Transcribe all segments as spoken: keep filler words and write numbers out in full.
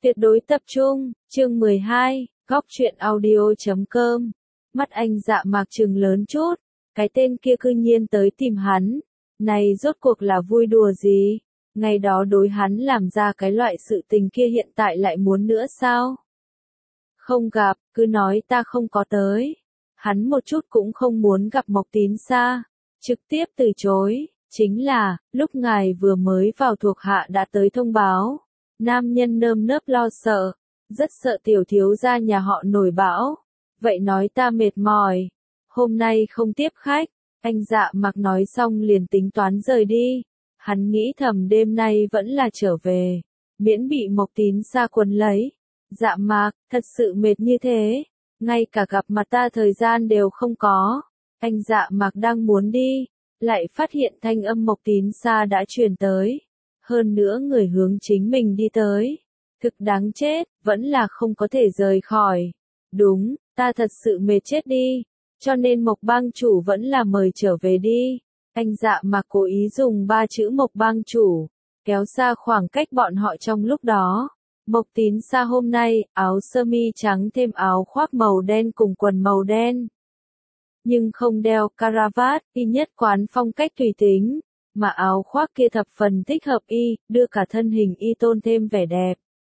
Tuyệt đối tập trung, chương mười hai, góc truyện audio chấm com. Mắt anh Dạ Mạc trừng lớn chút, cái tên kia cư nhiên tới tìm hắn, này rốt cuộc là vui đùa gì? Ngày đó đối hắn làm ra cái loại sự tình kia hiện tại lại muốn nữa sao? Không gặp, cứ nói ta không có tới. Hắn một chút cũng không muốn gặp Mộc Tín Sa, trực tiếp từ chối, chính là, lúc ngài vừa mới vào thuộc hạ đã tới thông báo. Nam nhân nơm nớp lo sợ, rất sợ tiểu thiếu gia nhà họ nổi bão. Vậy nói ta mệt mỏi, hôm nay không tiếp khách. Anh Dạ Mạc nói xong liền tính toán rời đi. Hắn nghĩ thầm đêm nay vẫn là trở về, miễn bị Mộc Tín Sa quấn lấy. Dạ Mạc, thật sự mệt như thế, ngay cả gặp mặt ta thời gian đều không có. Anh Dạ Mạc đang muốn đi, lại phát hiện thanh âm Mộc Tín Sa đã truyền tới. Hơn nữa người hướng chính mình đi tới. Thực đáng chết, vẫn là không có thể rời khỏi. Đúng, ta thật sự mệt chết đi. Cho nên Mộc bang chủ vẫn là mời trở về đi. Anh Dạ Mạc cố ý dùng ba chữ Mộc bang chủ, kéo xa khoảng cách bọn họ trong lúc đó. Mộc Tín Sa hôm nay, áo sơ mi trắng thêm áo khoác màu đen cùng quần màu đen. Nhưng không đeo caravat, y nhất quán phong cách tùy tính. Mà áo khoác kia thập phần thích hợp y, đưa cả thân hình y tôn thêm vẻ đẹp.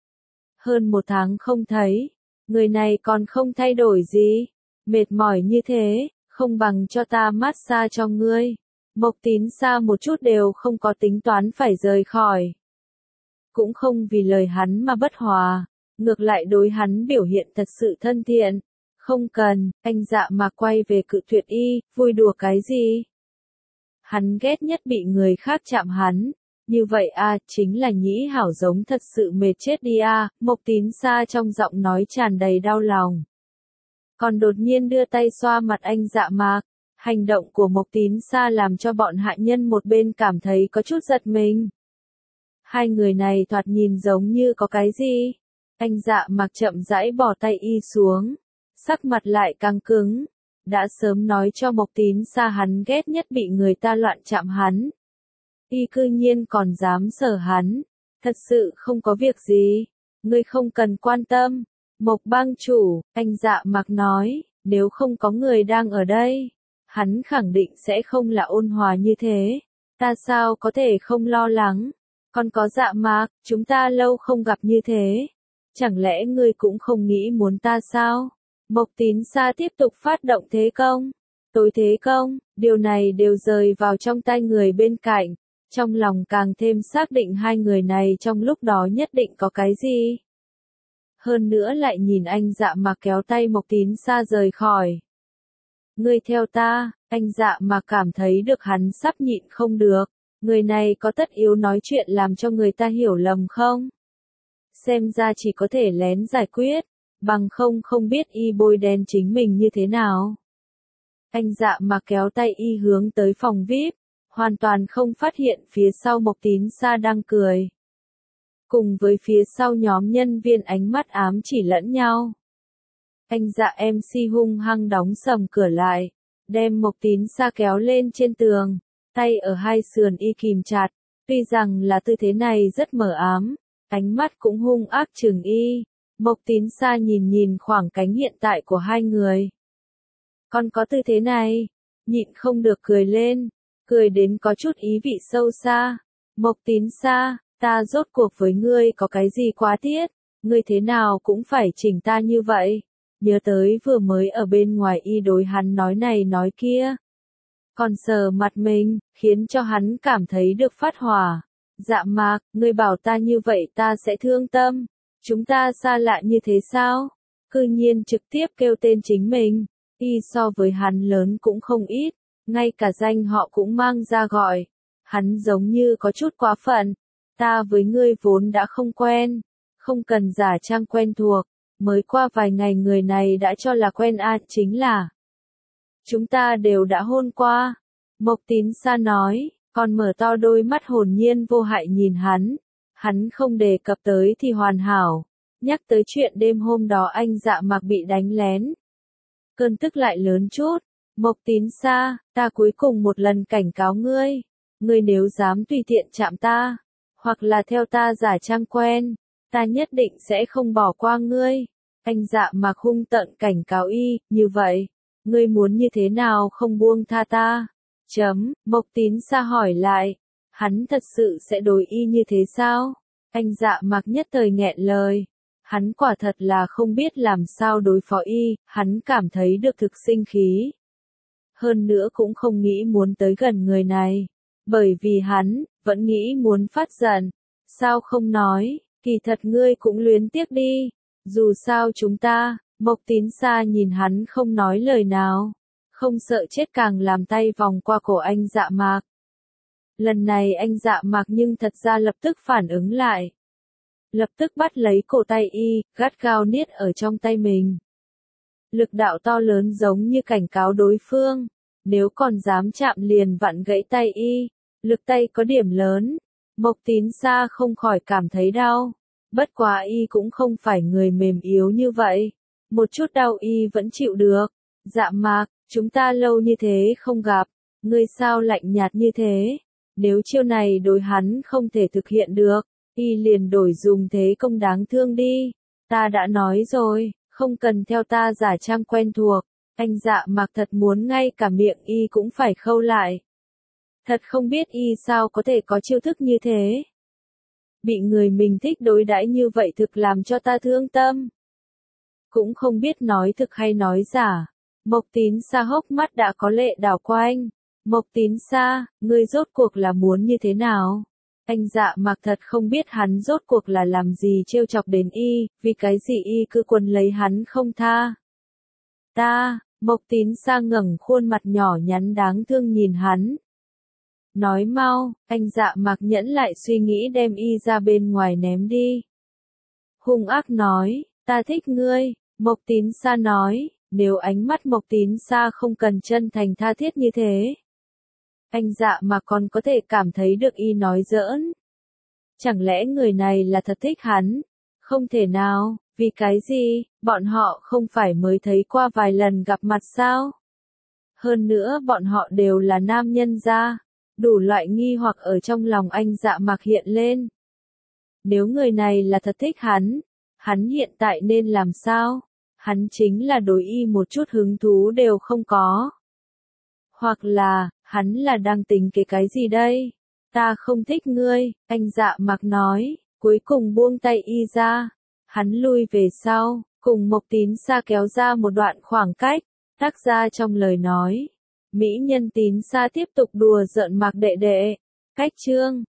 Hơn một tháng không thấy, người này còn không thay đổi gì, mệt mỏi như thế, không bằng cho ta massage cho ngươi. Mộc Tín Sa một chút đều không có tính toán phải rời khỏi. Cũng không vì lời hắn mà bất hòa, ngược lại đối hắn biểu hiện thật sự thân thiện. Không cần, anh Dạ Mạc quay về cự tuyệt y, vui đùa cái gì? Hắn ghét nhất bị người khác chạm hắn. Như vậy a, à, chính là nhĩ hảo giống thật sự mệt chết đi a, à, Mộc Tín Sa trong giọng nói tràn đầy đau lòng. Còn đột nhiên đưa tay xoa mặt anh Dạ Mạc, hành động của Mộc Tín Sa làm cho bọn hạ nhân một bên cảm thấy có chút giật mình. Hai người này thoạt nhìn giống như có cái gì? Anh Dạ Mạc chậm rãi bỏ tay y xuống, sắc mặt lại căng cứng. Đã sớm nói cho Mộc Tín Sa hắn ghét nhất bị người ta loạn chạm hắn. Y cư nhiên còn dám sờ hắn. Thật sự không có việc gì. Ngươi không cần quan tâm. Mộc bang chủ, anh Dạ Mạc nói, nếu không có người đang ở đây, hắn khẳng định sẽ không là ôn hòa như thế. Ta sao có thể không lo lắng. Còn có Dạ Mạc, chúng ta lâu không gặp như thế. Chẳng lẽ ngươi cũng không nghĩ muốn ta sao? Mộc Tín Sa tiếp tục phát động thế công, tối thế công, điều này đều rơi vào trong tay người bên cạnh, trong lòng càng thêm xác định hai người này trong lúc đó nhất định có cái gì. Hơn nữa lại nhìn anh Dạ Mạc kéo tay Mộc Tín Sa rời khỏi. Ngươi theo ta, anh Dạ Mạc cảm thấy được hắn sắp nhịn không được, người này có tất yếu nói chuyện làm cho người ta hiểu lầm không? Xem ra chỉ có thể lén giải quyết. Bằng không không biết y bôi đen chính mình như thế nào. Anh Dạ Mạc kéo tay y hướng tới phòng vi ai pi, hoàn toàn không phát hiện phía sau Mộc Tín Sa đang cười. Cùng với phía sau nhóm nhân viên ánh mắt ám chỉ lẫn nhau. Anh Dạ em xê hung hăng đóng sầm cửa lại, đem Mộc Tín Sa kéo lên trên tường, tay ở hai sườn y kìm chặt, tuy rằng là tư thế này rất mờ ám, ánh mắt cũng hung ác trừng y. Mộc Tín Sa nhìn nhìn khoảng cánh hiện tại của hai người. Còn có tư thế này, nhịn không được cười lên, cười đến có chút ý vị sâu xa. Mộc Tín Sa, ta rốt cuộc với ngươi có cái gì quá tiết, ngươi thế nào cũng phải chỉnh ta như vậy. Nhớ tới vừa mới ở bên ngoài y đối hắn nói này nói kia. Còn sờ mặt mình, khiến cho hắn cảm thấy được phát hỏa. Dạ Mạc, ngươi bảo ta như vậy ta sẽ thương tâm. Chúng ta xa lạ như thế sao? Cư nhiên trực tiếp kêu tên chính mình. Y so với hắn lớn cũng không ít, ngay cả danh họ cũng mang ra gọi. Hắn giống như có chút quá phận. Ta với ngươi vốn đã không quen, không cần giả trang quen thuộc. Mới qua vài ngày người này đã cho là quen a, à, chính là chúng ta đều đã hôn qua. Mộc Tín Sa nói, còn mở to đôi mắt hồn nhiên vô hại nhìn hắn. Hắn không đề cập tới thì hoàn hảo, nhắc tới chuyện đêm hôm đó anh Dạ Mạc bị đánh lén. Cơn tức lại lớn chút, Mộc Tín Sa, ta cuối cùng một lần cảnh cáo ngươi, ngươi nếu dám tùy tiện chạm ta, hoặc là theo ta giả trang quen, Ta nhất định sẽ không bỏ qua ngươi. Anh Dạ Mạc hung tợn cảnh cáo y, như vậy, ngươi muốn như thế nào không buông tha ta? Chấm, Mộc Tín Sa hỏi lại, hắn thật sự sẽ đối y như thế sao? Anh Dạ Mạc nhất thời nghẹn lời. Hắn quả thật là không biết làm sao đối phó y, hắn cảm thấy được thực sinh khí. Hơn nữa cũng không nghĩ muốn tới gần người này. Bởi vì hắn, vẫn nghĩ muốn phát giận. Sao không nói, kỳ thật ngươi cũng luyến tiếc đi. Dù sao chúng ta, Mộc Tín Sa nhìn hắn không nói lời nào. Không sợ chết càng làm tay vòng qua cổ anh Dạ Mạc. Lần này anh Dạ Mạc nhưng thật ra lập tức phản ứng lại. Lập tức bắt lấy cổ tay y, gắt gao niết ở trong tay mình. Lực đạo to lớn giống như cảnh cáo đối phương. Nếu còn dám chạm liền vặn gãy tay y. Lực tay có điểm lớn. Mộc Tín Sa không khỏi cảm thấy đau. Bất quá y cũng không phải người mềm yếu như vậy. Một chút đau y vẫn chịu được. Dạ Mạc, chúng ta lâu như thế không gặp. Ngươi sao lạnh nhạt như thế? Nếu chiêu này đối hắn không thể thực hiện được, y liền đổi dùng thế công đáng thương đi. Ta đã nói rồi, không cần theo ta giả trang quen thuộc. Anh Dạ Mạc thật muốn ngay cả miệng y cũng phải khâu lại. Thật không biết y sao có thể có chiêu thức như thế. Bị người mình thích đối đãi như vậy thực làm cho ta thương tâm. Cũng không biết nói thực hay nói giả. Mộc Tín Sa hốc mắt đã có lệ đảo qua anh. Mộc Tín Sa, ngươi rốt cuộc là muốn như thế nào? Anh Dạ Mạc thật không biết hắn rốt cuộc là làm gì trêu chọc đến y, vì cái gì y cứ quấn lấy hắn không tha. Ta, Mộc Tín Sa ngẩng khuôn mặt nhỏ nhắn đáng thương nhìn hắn. Nói mau, anh Dạ Mạc nhẫn lại suy nghĩ đem y ra bên ngoài ném đi. Hung ác nói, ta thích ngươi, Mộc Tín Sa nói, nếu ánh mắt Mộc Tín Sa không cần chân thành tha thiết như thế. Anh Dạ Mạc còn có thể cảm thấy được y nói giỡn. Chẳng lẽ người này là thật thích hắn? Không thể nào, vì cái gì, bọn họ không phải mới thấy qua vài lần gặp mặt sao? Hơn nữa bọn họ đều là nam nhân gia. Đủ loại nghi hoặc ở trong lòng anh Dạ Mạc hiện lên. Nếu người này là thật thích hắn, hắn hiện tại nên làm sao? Hắn chính là đối y một chút hứng thú đều không có. Hoặc là, hắn là đang tính cái cái gì đây? Ta không thích ngươi, anh Dạ Mạc nói, cuối cùng buông tay y ra. Hắn lui về sau, cùng Mộc Tín Sa kéo ra một đoạn khoảng cách, tác ra trong lời nói. Mỹ nhân Tín Sa tiếp tục đùa giỡn Mạc đệ đệ. Cách chương